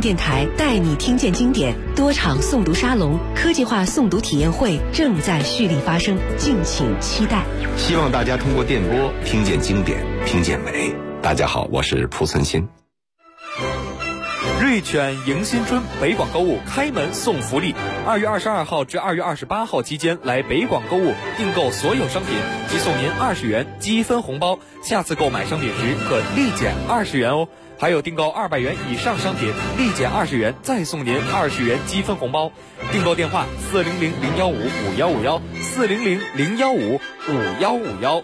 电台带你听见经典多场诵读沙龙、科技化诵读体验会正在蓄力发生，敬请期待。 希望大家通过电波听见经典，听见美。大家好，我是蒲存昕。 瑞犬迎新春北广购物开门送福利，2月22号至2月28号期间来北广购物订购所有商品，即送您20元积分红包，下次购买商品时可立减20元哦。还有订购200元以上商品，立减20元，再送您20元积分红包。订购电话400-015-5151，400-015-5151。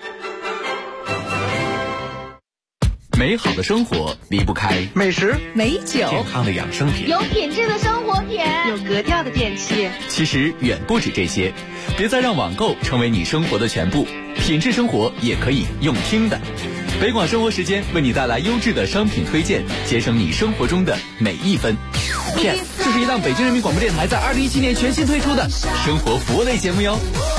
美好的生活离不开美食、 美酒、 健康的养生品， 有品质的生活品， 有格调的电器。 其实远不止这些，别再让网购成为你生活的全部，品质生活也可以用听的。北广生活时间为你带来优质的商品推荐，节省你生活中的每一分。Yes， 这是一档北京人民广播电台在2017年全新推出的生活服务类节目哟。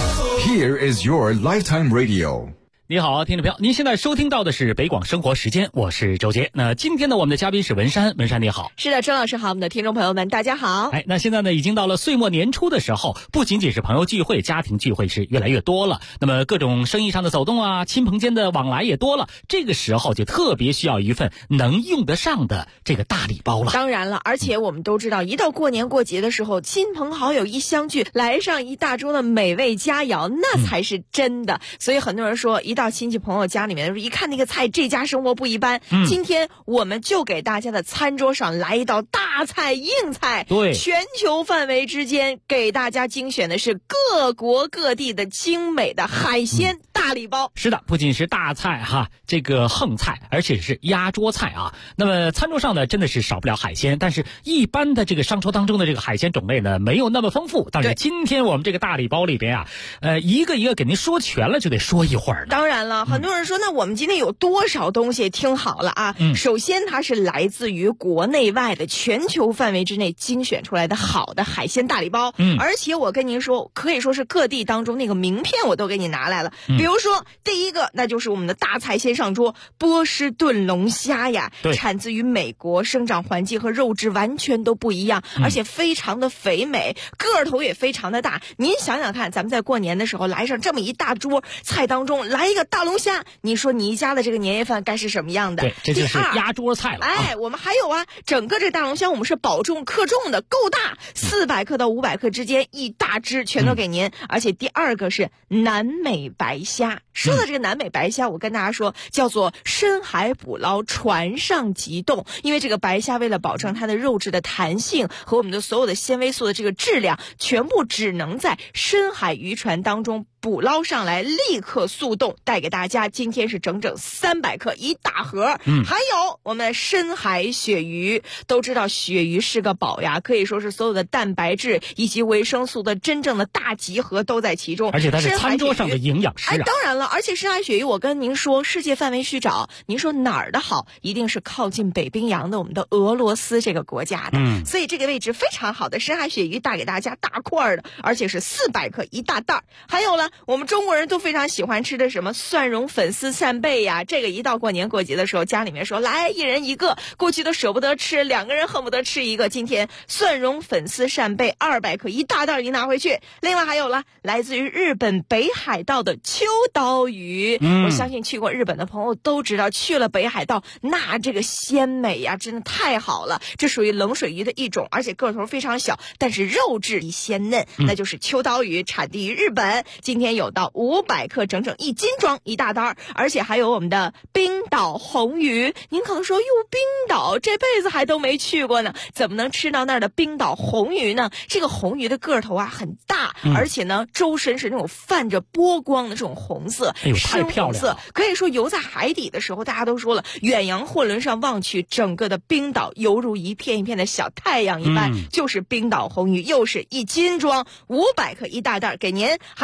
Here is your lifetime radio。 你好，听众朋友，您现在收听到的是北广生活时间，我是周杰。那今天呢，我们的嘉宾是文山，文山你好。 是的，周老师好，我们的听众朋友们大家好。 那现在呢，已经到了岁末年初的时候，不仅仅是朋友聚会、家庭聚会是越来越多了，那么各种生意上的走动啊，亲朋间的往来也多了，这个时候就特别需要一份能用得上的这个大礼包了。 当然了，而且我们都知道，一到过年过节的时候，亲朋好友一相聚，来上一大桌的美味佳肴，那才是真的。所以很多人说，一到亲戚朋友家里面，一看那个菜，这家生活不一般。今天我们就给大家的餐桌上来一道大菜硬菜， 对， 全球范围之间给大家精选的是各国各地的精美的海鲜大礼包。 是的，不仅是大菜哈，这个横菜，而且是压桌菜啊。那么餐桌上呢，真的是少不了海鲜，但是一般的这个商桌当中的这个海鲜种类呢，没有那么丰富。但是今天我们这个大礼包里边啊，一个一个给您说全了，就得说一会儿呢。 当然了，很多人说，那我们今天有多少东西？听好了啊，首先它是来自于国内外的全球范围之内精选出来的好的海鲜大礼包，而且我跟您说，可以说是各地当中那个名片我都给你拿来了。比如说第一个，那就是我们的大菜先上桌，波士顿龙虾呀，产自于美国，生长环境和肉质完全都不一样，而且非常的肥美，个头也非常的大。您想想看，咱们在过年的时候来上这么一大桌菜当中来一个大龙虾，你说你家的这个年夜饭该是什么样的？ 对，这就是压桌菜了。 我们还有啊，整个这大龙虾我们是保重克重的，够大，400克到500克之间，一大只全都给您。而且第二个是南美白虾。说到这个南美白虾，我跟大家说，叫做深海捕捞，船上急冻。因为这个白虾为了保证它的肉质的弹性和我们的所有的纤维素的这个质量，全部只能在深海渔船当中捕捞上来，立刻速冻，带给大家。今天是整整300克一大盒。还有我们的深海鳕鱼，都知道鳕鱼是个宝呀，可以说是所有的蛋白质以及维生素的真正的大集合都在其中， 而且它是餐桌上的营养师啊。 当然了，而且深海鳕鱼我跟您说，世界范围去找，您说哪儿的好，一定是靠近北冰洋的我们的俄罗斯这个国家的。所以这个位置非常好的深海鳕鱼带给大家大块的，而且是400克一大袋。还有了，我们中国人都非常喜欢吃的什么蒜蓉粉丝扇贝呀，这个一到过年过节的时候，家里面说来一人一个，过去都舍不得吃，2个人恨不得吃一个。今天蒜蓉粉丝扇贝200克一大袋你拿回去。另外还有了来自于日本北海道的秋刀鱼，我相信去过日本的朋友都知道，去了北海道那这个鲜美呀，真的太好了。这属于冷水鱼的一种，而且个头非常小，但是肉质鲜嫩，那就是秋刀鱼，产地于日本。今天有到500克，整整1斤装一大袋。而且还有我们的冰岛红鱼，您可能说，哟，冰岛这辈子还都没去过呢，怎么能吃到那儿的冰岛红鱼呢？这个红鱼的个头啊很大，而且呢周身是那种泛着波光的这种红色， 太漂亮了。 可以说游在海底的时候，大家都说了，远洋货轮上望去，整个的冰岛犹如一片一片的小太阳一般，就是冰岛红鱼，又是1斤装500克一大袋给您。还有我们的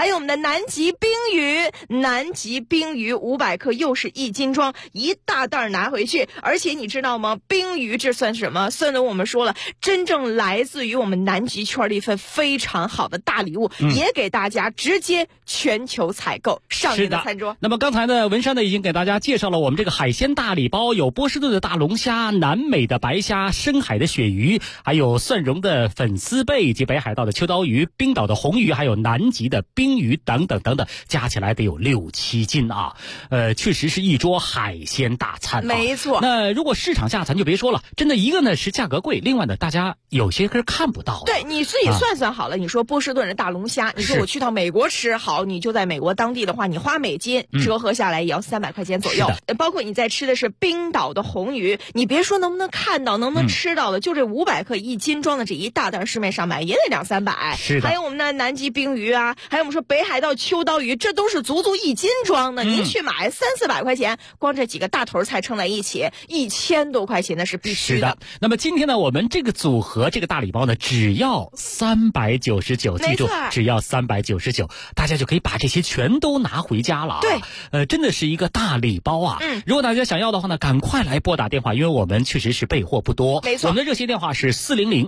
南极冰鱼，南极冰鱼500克又是1斤装，一大袋拿回去。而且你知道吗？冰鱼这算什么？算的我们说了，真正来自于我们南极圈的一份非常好的大礼物，也给大家直接全球采购上您的餐桌。 那么刚才呢，文山呢已经给大家介绍了我们这个海鲜大礼包，有波士顿的大龙虾、南美的白虾、深海的鳕鱼，还有蒜蓉的粉丝贝以及北海道的秋刀鱼、冰岛的红鱼，还有南极的冰鱼等等等等，加起来得有6、7斤啊！确实是一桌海鲜大餐啊。 没错。 那如果市场价咱就别说了，真的一个呢是价格贵，另外呢大家有些是看不到的。 对，你自己算算好了，你说波士顿的大龙虾，你说我去到美国吃好，你就在美国当地的话，你花美金折合下来也要300块钱左右。包括你在吃的是冰岛的红鱼，你别说能不能看到，能不能吃到的，就这500克1斤装的这一大袋，市面上买也得200-300。 是的。 还有我们的南极冰鱼啊，还有我们说北海道秋刀鱼，这都是足1斤装的。您去买300-400块钱，光这几个大头菜称在一起，1000多块钱那是必须的。 是的。那么今天呢，我们这个组合这个大礼包呢，只要399，记住，只要399，大家就可以把这些全都拿回家了啊。 对， 真的是一个大礼包啊。如果大家想要的话呢，赶快来拨打电话，因为我们确实是备货不多。 没错。 我们的热线电话是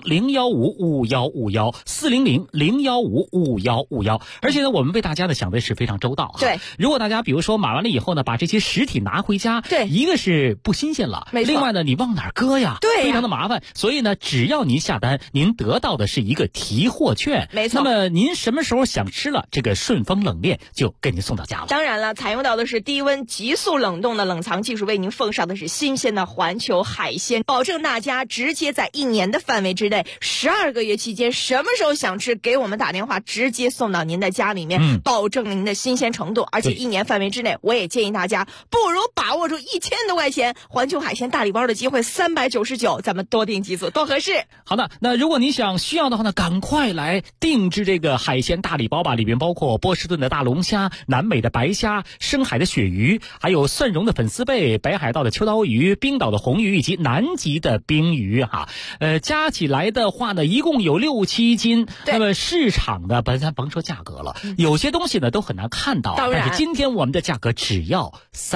400-015-5151，400-015-5151。而且呢，我们为大家呢想的是非常周到啊。 对。 如果大家比如说买完了以后呢，把这些实体拿回家， 对， 一个是不新鲜了， 没错。 另外呢，你往哪儿搁呀？ 对， 非常的麻烦。所以呢，只要您下单，您得到的是一个提货券。 没错。 那么您什么时候想吃了，这个顺丰冷链就给您送到家了。 当然了，采用到的是低温急速冷冻的冷藏技术，为您奉上的是新鲜的环球海鲜，保证大家直接在1年的范围之内，12个月期间，什么时候想吃，给我们打电话，直接送到您的家里面，保证您的新鲜程度。而且1年范围之内，我也建议大家不如把握住1000多块钱环球海鲜大礼包的机会，399，咱们多订几组，多合适。 好的，那如果你需要的话呢，赶快来定制这个海鲜大礼包吧，里边包括波士顿的大龙虾、南美的白虾、深海的鳕鱼，还有蒜蓉的粉丝贝、北海道的秋刀鱼、冰岛的红鱼以及南极的冰鱼哈。加起来的话呢，一共有6、7斤。那么市场的咱甭说价格了，有些东西呢都很难看到，但是今天我们的价格只要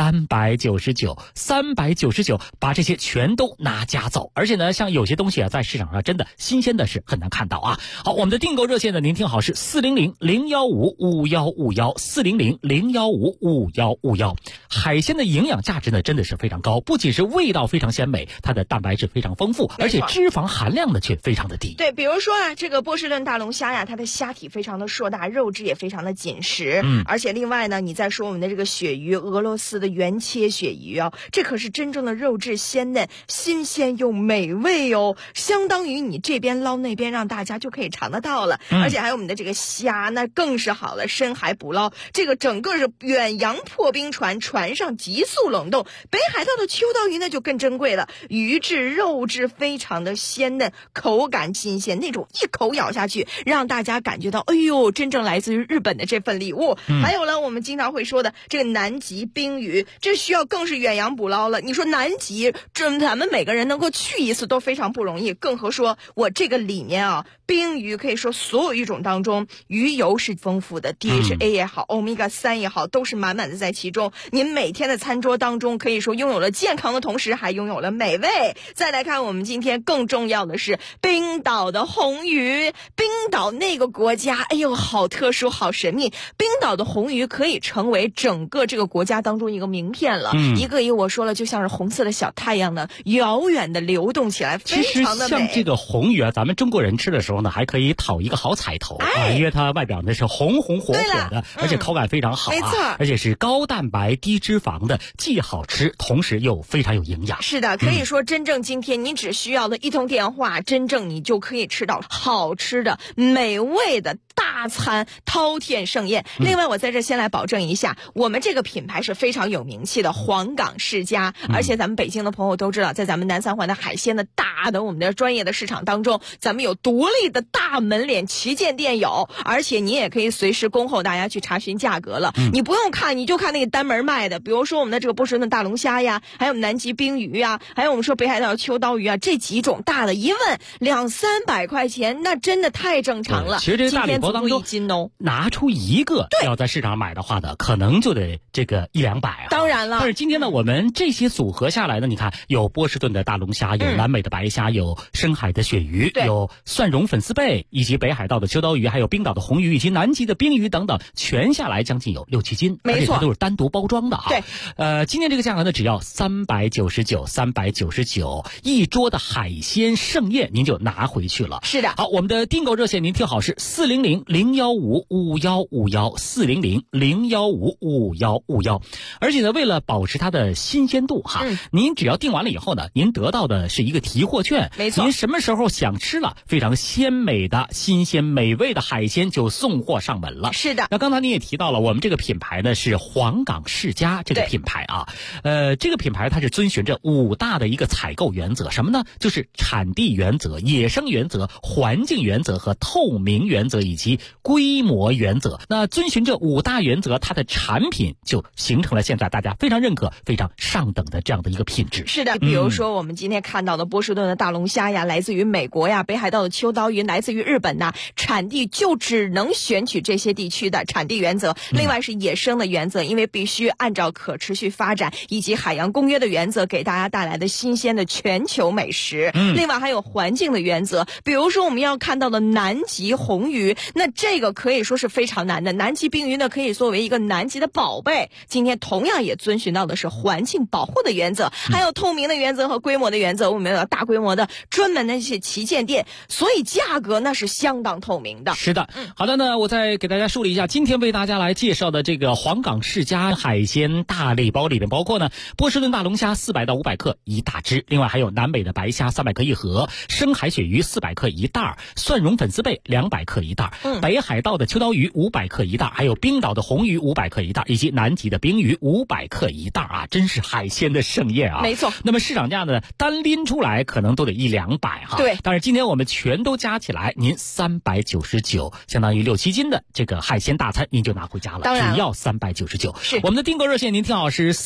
399，把这些全都拿家走。而且呢，像有些东西啊，在市场上真的新鲜的是很难看到啊。好，我们的订购热线呢，您听好是400-015-5151，400-015-5151。海鲜的营养价值呢，真的是非常高，不仅是味道非常鲜美，它的蛋白质非常丰富，而且脂肪含量呢却非常的低。 对，比如说啊，这个波士顿大龙虾呀，它的虾体非常的硕大，肉质也非常的紧实。而且另外呢，你再说我们的这个鳕鱼，俄罗斯的原切鳕鱼啊，这可是真正的肉质鲜嫩、新鲜又美味哦，相当于你这边捞那边，让大家就可以尝得到了。而且还有我们的这个虾，那更是好了，深海捕捞，这个整个是远洋破冰船上急速冷冻。北海道的秋刀鱼那就更珍贵了，鱼质肉质非常的鲜嫩，口感新鲜，那种一口咬下去让大家感觉到哎呦，真正来自于日本的这份礼物。还有了我们经常会说的这个南极冰鱼，这需要更是远洋捕捞了。你说南极这咱们每个人能够去一次都非常不容易，更何说我这个里面啊，冰鱼可以说所有鱼种当中鱼油是丰富的， DHA 也好，Omega 3也好，都是满满的在其中。您每天的餐桌当中可以说拥有了健康的同时还拥有了美味。再来看我们今天更重要的是冰岛的红鱼。冰岛那个国家哎呦好特殊好神秘，冰岛的红鱼可以成为整个这个国家当中一个名片了。一个我说了就像是红色的小太阳呢，遥远的流动起来，非常的美。 其实像这个红鱼啊，咱们中国人吃的时候呢，还可以讨一个好彩头啊，因为它外表呢是红红火火的，而且口感非常好啊， 没错， 而且是高蛋白低脂肪的，既好吃同时又非常有营养。 是的，可以说真正今天你只需要的一通电话，真正你就可以吃到好吃的美味的大餐，饕餮盛宴。另外我在这先来保证一下，我们这个品牌是非常有名气的黄冈世家，而且咱们北京的朋友都知道，在咱们南三环的海鲜的大的我们的专业的市场当中，咱们有独立的大门脸旗舰店有，而且你也可以随时恭候大家去查询价格了。你不用看，你就看那个单门卖的，比如说我们的这个波士顿大龙虾呀，还有南极冰鱼呀，还有我们说北海道秋刀鱼啊，这几种大的一问200-300块钱，那真的太正常了。 其实这个大礼包当中拿出一个要在市场买的话呢，可能就得这个100-200啊。 当然了， 但是今天呢，我们这些组合下来呢，你看有波士顿的大龙虾，有南美的白虾，有深海的鳕鱼，有蒜蓉粉丝贝，以及北海道的秋刀鱼，还有冰岛的红鱼，以及南极的冰鱼等等，全下来将近有6-7斤， 没错， 而且都是单独包装的啊。 对， 今天这个价格呢，只要399，399一桌的海鲜盛宴您就拿回去了。 是的。 好，我们的订购热线您听好是400-015-5151，400-015-5151。而且呢，为了保持它的新鲜度哈，您只要订完了以后呢，您得到的是一个提货券。 没错， 您什么时候想吃了非常鲜美的新鲜美味的海鲜就送货上门了。 是的。 那刚才你也提到了，我们这个品牌呢是黄冈世家这个品牌啊，这个品牌它是遵循着5大的一个采购原则，什么呢？就是产地原则、野生原则、环境原则和透明原则以及规模原则。那遵循这5大原则，它的产品就形成了现在大家非常认可、非常上等的这样的一个品质。 是的，比如说我们今天看到的波士顿的大龙虾呀，来自于美国呀，北海道的秋刀鱼来自于日本呐，产地就只能选取这些地区的产地原则。另外是野生的原则，因为必须按照可持续发展以及海洋公约的原则给大家带来的新鲜的全球美食。另外还有环境的原则，比如说我们要看到的南极红鱼，那这个可以说是非常难的。南极冰鱼呢，可以作为一个南极的宝贝，今天同样也遵循到的是环境保护的原则，还有透明的原则和规模的原则。我们有大规模的专门的一些旗舰店，所以价格那是相当透明的。 是的，好的呢，我再给大家梳理一下，今天为大家来介绍的这个黄冈世家海鲜大礼包里面包括呢，波士顿大龙虾400到500克一大只，另外还有南美的白虾300克一盒，深海鳕鱼400克一袋，蒜蓉粉丝贝200克一袋，北海道的秋刀鱼500克一袋，还有冰岛的红鱼500克一袋，以及南极的冰鱼500克一袋啊，真是海鲜的盛宴啊！ 没错。 那么市场价呢，单拎出来可能都得100-200哈。 对。 但是今天我们全都加起来，您399，相当于6-7斤的这个海鲜大餐，您就拿回家了。 当然只要399。 是。 我们的订购热线您听好是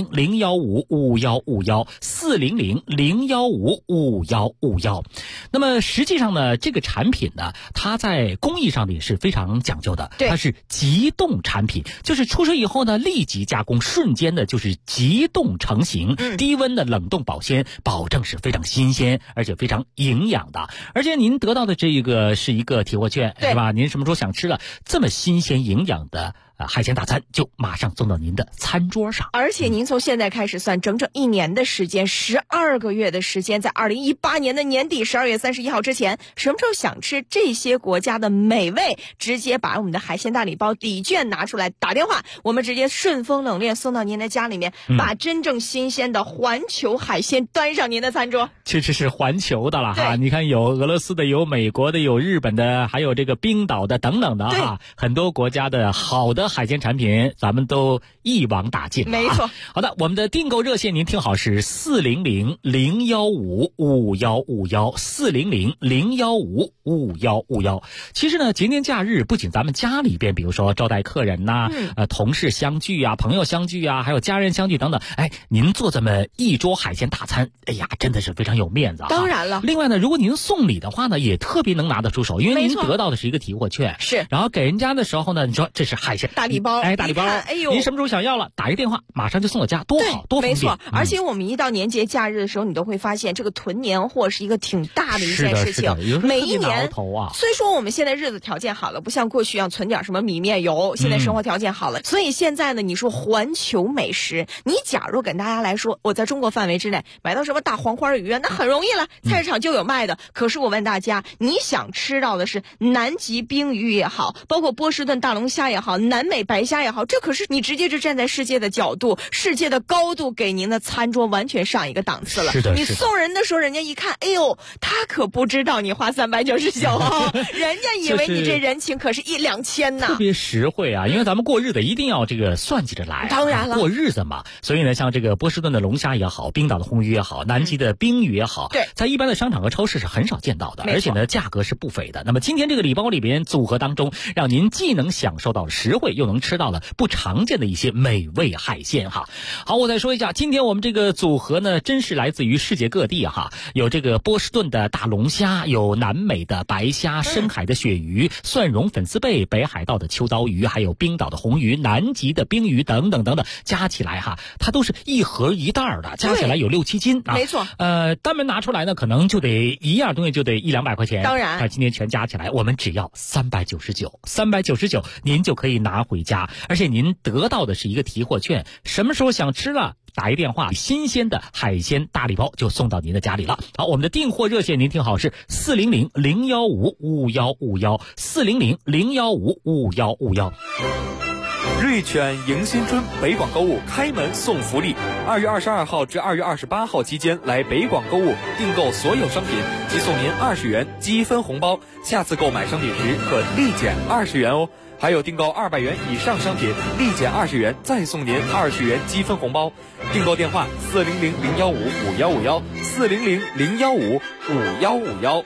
400-015-5151，400-015-5151。那么实际上呢，这个产品呢，它在工艺上也是非常讲究的。它是急冻产品，就是出水以后呢，立即加工，瞬间的就是急冻成型，低温的冷冻保鲜，保证是非常新鲜而且非常营养的。而且您得到的这个是一个提货券，是吧？您什么时候想吃了这么新鲜营养的海鲜大餐，就马上送到您的餐桌上。 而且您从现在开始算，整整1年的时间，12个月的时间，在2018年的年底12月31号之前，什么时候想吃这些国家的美味，直接把我们的海鲜大礼包礼券拿出来，打电话，我们直接顺丰冷链送到您的家里面，把真正新鲜的环球海鲜端上您的餐桌。 确实是环球的了哈，你看有俄罗斯的，有美国的，有日本的，还有这个冰岛的等等的哈，很多国家的好的海鲜产品咱们都一网打尽了。 没错。 好的，我们的订购热线您听好是400-015-5151，400-015-5151。其实呢，节年假日不仅咱们家里边，比如说招待客人呐，同事相聚啊，朋友相聚啊，还有家人相聚等等，您做这么一桌海鲜大餐，哎呀，真的是非常有面子啊。 当然了。 另外呢，如果您送礼的话呢，也特别能拿得出手，因为您得到的是一个提货券， 是， 然后给人家的时候呢，你说这是海鲜大礼包， 大礼包，您什么时候想要了，打一个电话，马上就送到家，多好，多方便。 没错。而且我们一到年节假日的时候，你都会发现这个囤年货是一个挺大的一件事情。每一年，虽说我们现在日子条件好了，不像过去一样存点什么米面油，现在生活条件好了，所以现在呢，你说环球美食，你假如跟大家来说，我在中国范围之内买到什么大黄花鱼啊，那很容易了，菜市场就有卖的。可是我问大家，你想吃到的是南极冰鱼也好，包括波士顿大龙虾也好，南美白虾也好，这可是你直接就站在世界的角度、世界的高度给您的餐桌完全上一个档次了。 是的。 你送人的时候，人家一看，哎呦，他可不知道你花399啊，人家以为你这人情可是1-2千呢。 特别实惠啊，因为咱们过日子一定要这个算计着来， 当然了， 过日子嘛。所以呢，像这个波士顿的龙虾也好，冰岛的红鱼也好，南极的冰鱼也好，在一般的商场和超市是很少见到的，而且呢，价格是不菲的。那么今天这个礼包里边组合当中，让您既能享受到实惠， 惠，又能吃到了不常见的一些美味海鲜哈。好，我再说一下，今天我们这个组合呢，真是来自于世界各地哈，有这个波士顿的大龙虾，有南美的白虾，深海的鳕鱼，蒜蓉粉丝贝，北海道的秋刀鱼，还有冰岛的红鱼，南极的冰鱼等等等等，加起来哈，它都是一盒一袋的，加起来有6-7斤啊。 没错。 单门拿出来呢，可能就得一样东西就得100-200块钱。 当然， 今天全加起来，我们只要399，您就可以拿回家，而且您得到的是一个提货券，什么时候想吃了，打一电话，新鲜的海鲜大礼包就送到您的家里了。好，我们的订货热线您听好，是400-015-5151，400-015-5151。 瑞犬迎新春北广购物开门送福利，2月22号至2月28号期间来北广购物订购所有商品，即送您20元积分红包，下次购买商品时可立减20元哦。还有订购200元以上商品，立减20元，再送您20元积分红包。订购电话400-015-5151，400-015-5151。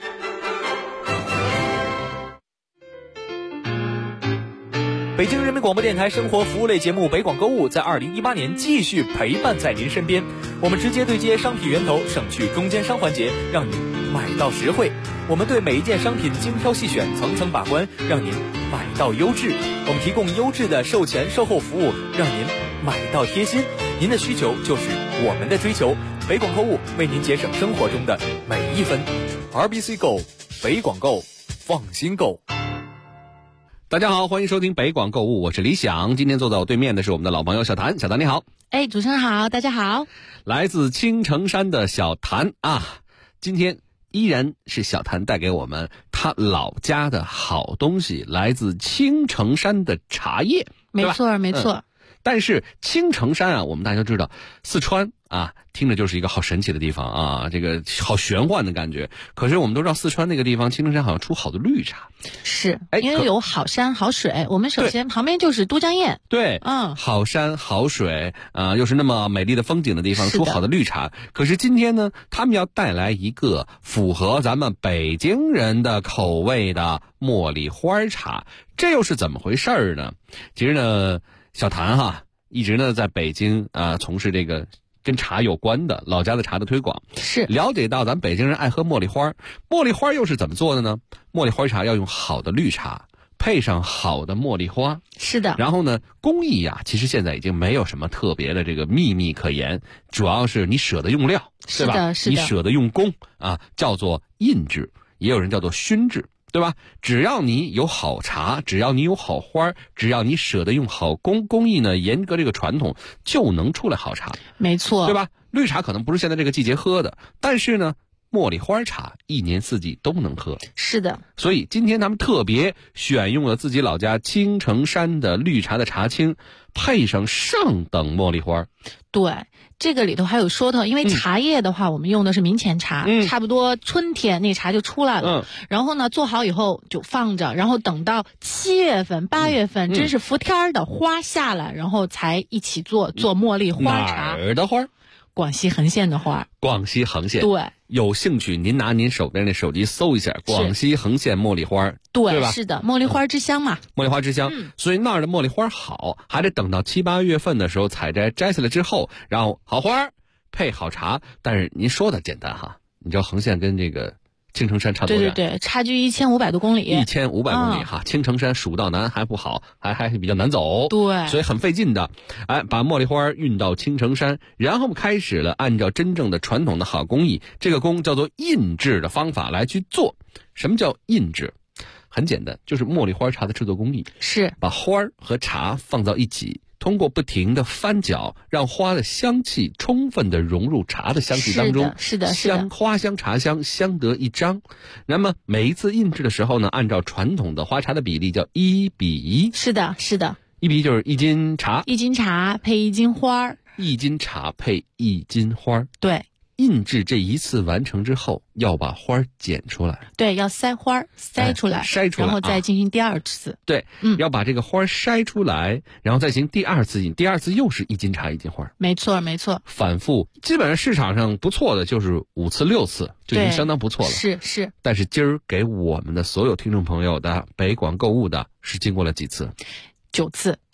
北京人民广播电台生活服务类节目《北广购物》在2018年继续陪伴在您身边。我们直接对接商品源头，省去中间商环节，让您买到实惠。我们对每一件商品精挑细选，层层把关，让您买到优质。我们提供优质的售前售后服务，让您买到贴心。您的需求就是我们的追求。北广购物为您节省生活中的每一分。RBC Go， 北广购，放心购。 大家好，欢迎收听北广购物，我是李想。今天坐在我对面的是我们的老朋友小谭，小谭你好。 主持人好，大家好。 来自青城山的小谭啊，今天依然是小谭带给我们他老家的好东西，来自青城山的茶叶。 没错没错。 但是青城山啊，我们大家都知道，四川啊，听着就是一个好神奇的地方啊，这个好玄幻的感觉。可是我们都知道，四川那个地方，青城山好像出好多绿茶。 是，因为有好山好水。我们首先旁边就是都江堰。 对，好山好水啊，又是那么美丽的风景的地方，出好的绿茶。可是今天呢，他们要带来一个符合咱们北京人的口味的茉莉花茶，这又是怎么回事呢？其实呢，小谭哈一直呢在北京从事这个跟茶有关的老家的茶的推广， 是了解到咱北京人爱喝茉莉花，茉莉花又是怎么做的呢？茉莉花茶要用好的绿茶，配上好的茉莉花， 是的。 然后呢，工艺呀，其实现在已经没有什么特别的这个秘密可言，主要是你舍得用料，对吧？ 是的， 你舍得用工啊，叫做印制，也有人叫做熏制。对吧？只要你有好茶，只要你有好花，只要你舍得用好工艺呢，严格这个传统，就能出来好茶。 没错， 对吧？绿茶可能不是现在这个季节喝的，但是呢，茉莉花茶一年四季都能喝。 是的， 所以今天他们特别选用了自己老家青城山的绿茶的茶青，配上上等茉莉花。 对，这个里头还有说头，因为茶叶的话，我们用的是明前茶，差不多春天那茶就出来了。然后呢，做好以后就放着，然后等到7月份、8月份，真是伏天的花下来，然后才一起做茉莉花茶。 哪儿的花？ 广西横县的花。 广西横县。 对。 有兴趣您拿您手边的手机搜一下广西横县茉莉花，对吧？ 是的，茉莉花之乡嘛。 茉莉花之乡，所以那儿的茉莉花好，还得等到7、8月份的时候采摘下来之后，然后好花配好茶。但是您说的简单哈，你知道横县跟这个青城山差多远？ 对，差距1500多公里。 1500公里哈，青城山蜀道难还不好，还比较难走， 对， 所以很费劲的。把茉莉花运到青城山，然后开始了按照真正的传统的好工艺，这个工叫做印制的方法来去做。什么叫印制？很简单，就是茉莉花茶的制作工艺是把花和茶放到一起。通过不停的翻搅，让花的香气充分的融入茶的香气当中， 是的， 花香茶香相得益彰。那么每一次印制的时候呢，按照传统的花茶的比例叫1比1。 是的 ，1比1就是1斤茶 ，1斤茶配1斤花 ，1斤茶配1斤花。 对。 印制这一次完成之后，要把花剪出来。 对，要筛花，筛出来，然后再进行第二次。 对，要把这个花筛出来，然后再进行第二次印。第二次又是1斤茶1斤花。 没错。 反复，基本上市场上不错的就是5次6次，就已经相当不错了。 是。 但是今儿给我们的所有听众朋友的北广购物的是经过了几次？ 9次。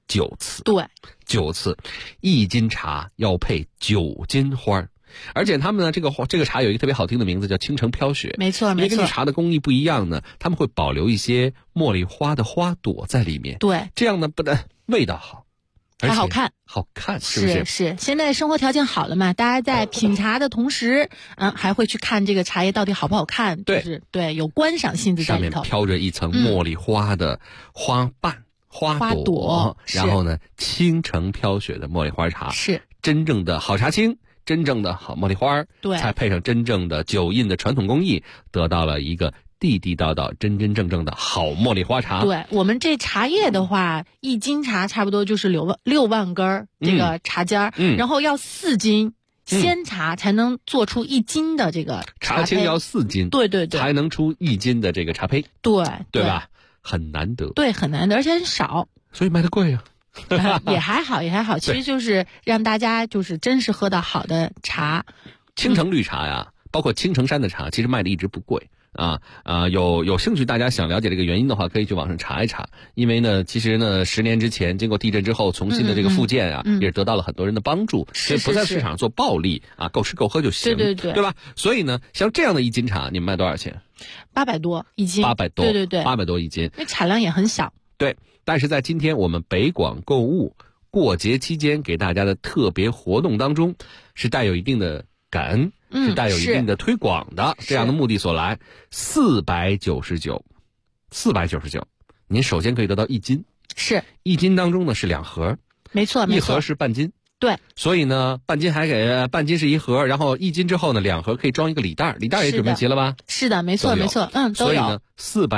9次。 对 ，9次，1斤茶要配9斤花。而且他们呢，这个茶有一个特别好听的名字，叫青城飘雪。 没错，没错。 因为根据茶的工艺不一样呢，他们会保留一些茉莉花的花朵在里面。 对， 这样呢，不但味道好， 还好看， 好看，是不是？ 是。现在生活条件好了嘛，大家在品茶的同时，还会去看这个茶叶到底好不好看。 对， 就是对，有观赏性质在里头。 上面飘着一层茉莉花的花瓣、花朵，然后呢，青城飘雪的茉莉花茶是真正的好茶青。真正的好茉莉花， 对， 才配上真正的酒印的传统工艺，得到了一个地地道道、真真正正的好茉莉花茶。 对，我们这茶叶的话，1斤茶差不多就是6万根这个茶尖然后要4斤鲜茶才能做出1斤的这个茶青要4斤， 对， 才能出1斤的这个茶胚，对吧？很难得， 对，很难得，而且很少， 所以卖的贵啊。 也还好，其实就是让大家就是真是喝到好的茶。 青城绿茶呀，包括青城山的茶，其实卖的一直不贵啊。有兴趣大家想了解这个原因的话，可以去网上查一查。因为呢，其实呢，10年之前经过地震之后重新的这个复建啊，也是得到了很多人的帮助，所以不在市场做暴利啊，够吃够喝就行，对吧？所以呢，像这样的1斤茶，你们卖多少钱 ？800多1斤 ，800多， 对 ，800多1斤， 因为产量也很小。 对。但是在今天我们北广购物过节期间给大家的特别活动当中，是带有一定的感恩，是带有一定的推广的这样的目的所来。499，您首先可以得到1斤， 是 1斤当中呢是2盒， 没错 ，1盒是半斤， 对， 所以呢半斤是1盒，然后1斤之后呢2盒可以装一个礼袋也准备齐了吧？ 是的，没错，都有。 所以呢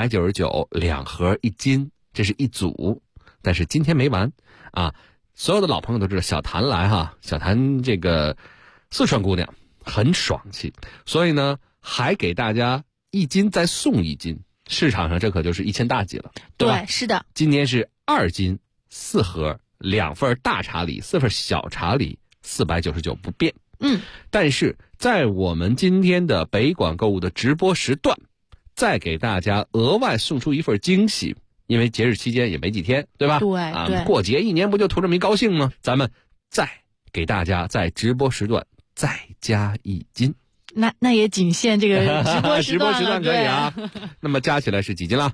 499，2盒1斤。这是一组，但是今天没完啊！所有的老朋友都知道小谭来哈，小谭这个四川姑娘很爽气，所以呢还给大家1斤再送1斤，市场上这可就是1000大几了，对吧？ 对，是的。 今天是2斤4盒，2份大茶礼，4份小茶礼，499不变。但是在我们今天的北广购物的直播时段，再给大家额外送出一份惊喜。因为节日期间也没几天，对吧？ 对， 过节1年不就图这么一高兴吗？咱们再给大家在直播时段再加1斤， 那也仅限这个直播时段了， 可以啊。那么加起来是几斤了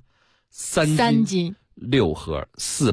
？3斤。6盒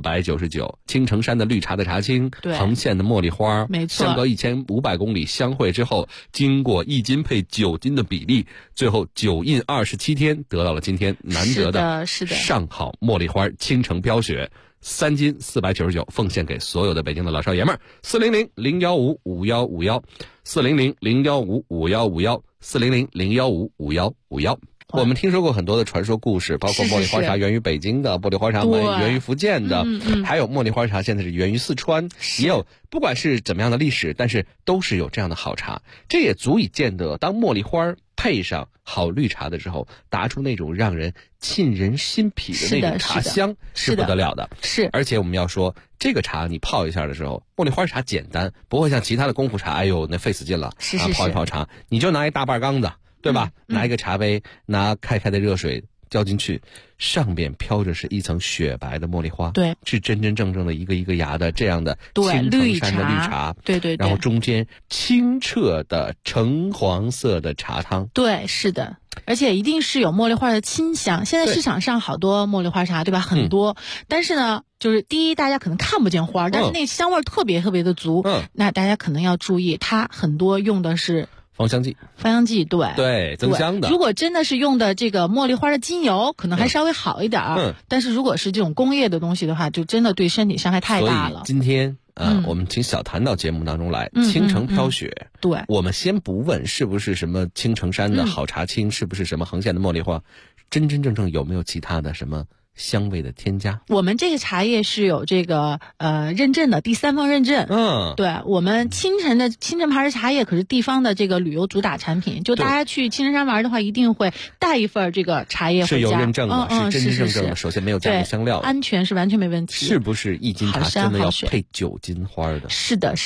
499，青城山的绿茶的茶青，横线的茉莉花， 没错， 相隔1500公里相会之后，经过1斤配9斤的比例，最后9印27天，得到了今天难得的上好茉莉花青城飘雪3斤499，奉献给所有的北京的老少爷们儿。400-015-5151，400-015-5151，400-015-5151。我们听说过很多的传说故事，包括茉莉花茶源于北京的，茉莉花茶源于福建的，还有茉莉花茶现在是源于四川，也有不管是怎么样的历史，但是都是有这样的好茶，这也足以见得当茉莉花配上好绿茶的时候，达出那种让人沁人心脾的那种茶香，是不得了的。 是， 而且我们要说，这个茶你泡一下的时候，茉莉花茶简单，不会像其他的功夫茶，哎呦那费死劲了，泡一泡茶，你就拿一大半缸子。对吧？拿一个茶杯，拿开的热水浇进去，上边飘着是一层雪白的茉莉花， 对， 是真真正正的一个一个芽的这样的青城山的绿茶， 对， 然后中间清澈的橙黄色的茶汤， 对，是的。而且一定是有茉莉花的清香。现在市场上好多茉莉花茶，对吧？很多，但是呢，就是第一，大家可能看不见花，但是那香味特别特别的足。那大家可能要注意，它很多用的是芳香剂，对，增香的。 如果真的是用的这个茉莉花的精油，可能还稍微好一点但是如果是这种工业的东西的话，就真的对身体伤害太大了。 所以今天我们请小谭到节目当中来，青城飘雪。 对， 我们先不问是不是什么青城山的好茶青，是不是什么横线的茉莉花，真真正正有没有其他的什么香味的添加？ 我们这个茶叶是有这个认证的，第3方认证。对，我们青城牌的茶叶可是地方的这个旅游主打产品，就大家去青城山玩的话，一定会带一份这个茶叶回家。 是有认证的，是真真正正的。首先没有加入香料， 安全是完全没问题。 是不是1斤茶真的要配9斤花的？ 是的，是的。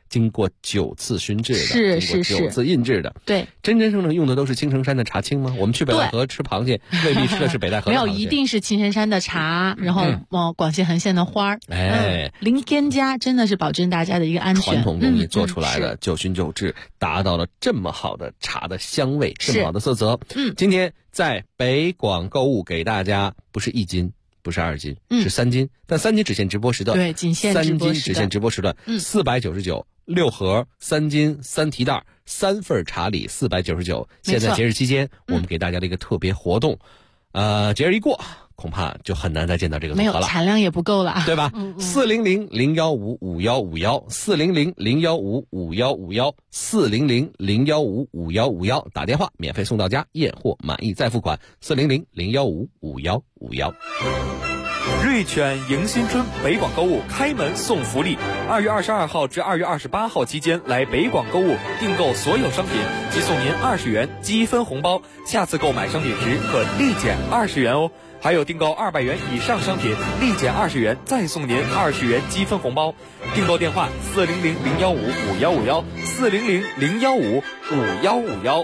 经过9次熏制的， 是经过9次印制的。 对， 真正用的都是青城山的茶青吗？我们去北戴河吃螃蟹，未必吃的是北戴河的螃蟹。 没有，一定是青城山的茶，然后广西横县的花儿。零添加，真的是保证大家的一个安全。 传统工艺做出来的9熏9制，达到了这么好的茶的香味，这么好的色泽。今天在北广购物给大家不是1斤。不是2斤，是3斤，但3斤只限直播时段。 对，仅限直播时段。3斤只限直播时段。499，6盒3斤3提袋3份茶礼499。现在节日期间，我们给大家的一个特别活动，节日一过，恐怕就很难再见到这个组合了。 没有，产量也不够了， 对吧？400-015-5151，400-015-5151，400-015-5151，打电话免费送到家，验货满意再付款。400-015-5151。 瑞犬迎新春北广购物开门送福利，2月22号至2月28号期间来北广购物订购所有商品，即送您20元积分红包，下次购买商品时可立减20元哦。还有订购200元以上商品，立减20元，再送您20元积分红包。订购电话400-015-5151，400-015-5151。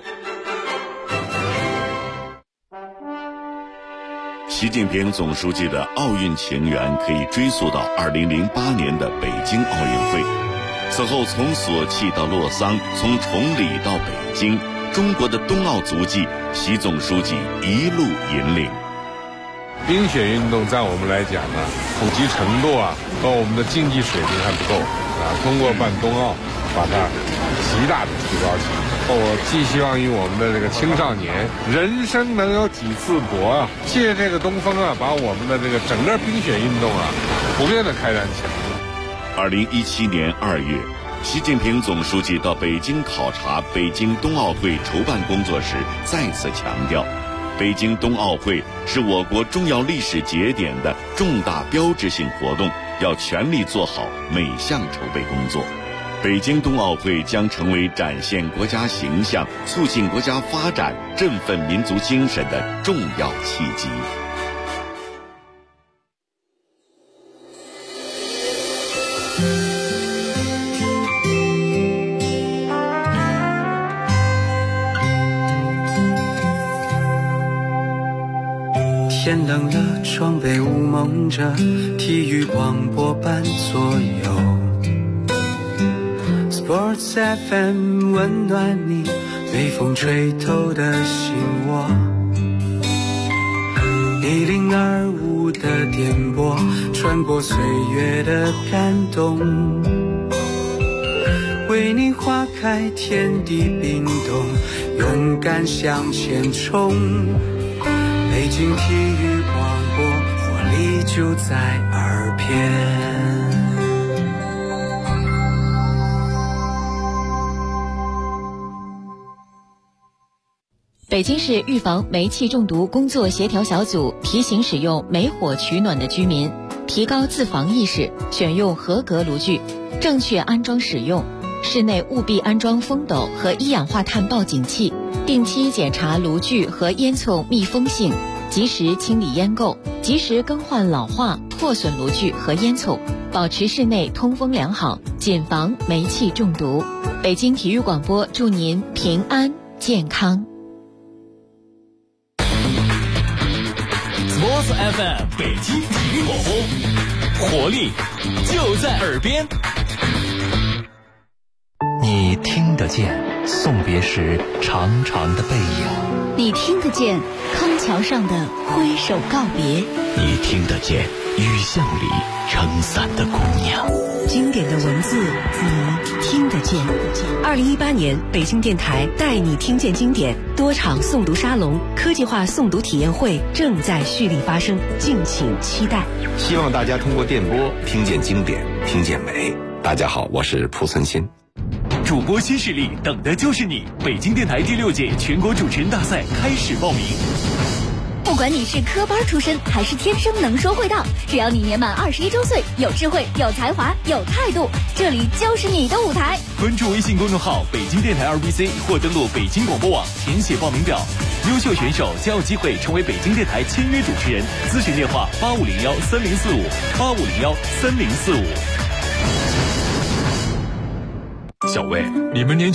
习近平总书记的奥运情缘可以追溯到2008年的北京奥运会。此后从索契到洛桑，从崇礼到北京，中国的冬奥足迹，习总书记一路引领。 冰雪运动在我们来讲呢，普及程度和我们的竞技水平还不够通过办冬奥，把它极大的提高起来。我寄希望于我们的这个青少年，人生能有几次搏借这个东风把我们的这个整个冰雪运动普遍的开展起来。 2017年2月，习近平总书记到北京考察北京冬奥会筹办工作时，再次强调，北京冬奥会是我国重要历史节点的重大标志性活动，要全力做好每项筹备工作。北京冬奥会将成为展现国家形象、促进国家发展、振奋民族精神的重要契机。 天冷了，窗被雾蒙着，体育广播伴左右。Sports FM 温暖你被风吹透的心窝，102.5的电波穿过岁月的感动，为你花开天地冰冻，勇敢向前冲。北京体育广播，活力就在耳边。 北京市预防煤气中毒工作协调小组提醒使用煤火取暖的居民提高自防意识，选用合格炉具，正确安装使用。室内务必安装风斗和一氧化碳报警器，定期检查炉具和烟囱密封性，及时清理烟垢，及时更换老化破损炉具和烟囱，保持室内通风良好，谨防煤气中毒。北京体育广播祝您平安健康。 Sports FM 北京体育广播，活力就在耳边。 你听得见送别时长长的背影， 你听得见康桥上的挥手告别， 你听得见雨巷里撑伞的姑娘。 经典的文字你听得见。2018年北京电台带你听见经典多场诵读沙龙、科技化诵读体验会正在蓄力发生，敬请期待。 希望大家通过电波听见经典，听见美。大家好，我是蒲存昕。 主播新势力等的就是你！北京电台第6届全国主持人大赛开始报名。 不管你是科班出身还是天生能说会道，只要你年满21周岁，有智慧、有才华、有态度，这里就是你的舞台。 关注微信公众号北京电台2BC 或登录北京广播网填写报名表，优秀选手将有机会成为北京电台签约主持人。咨询电话85013045，85013045。 小魏，你们年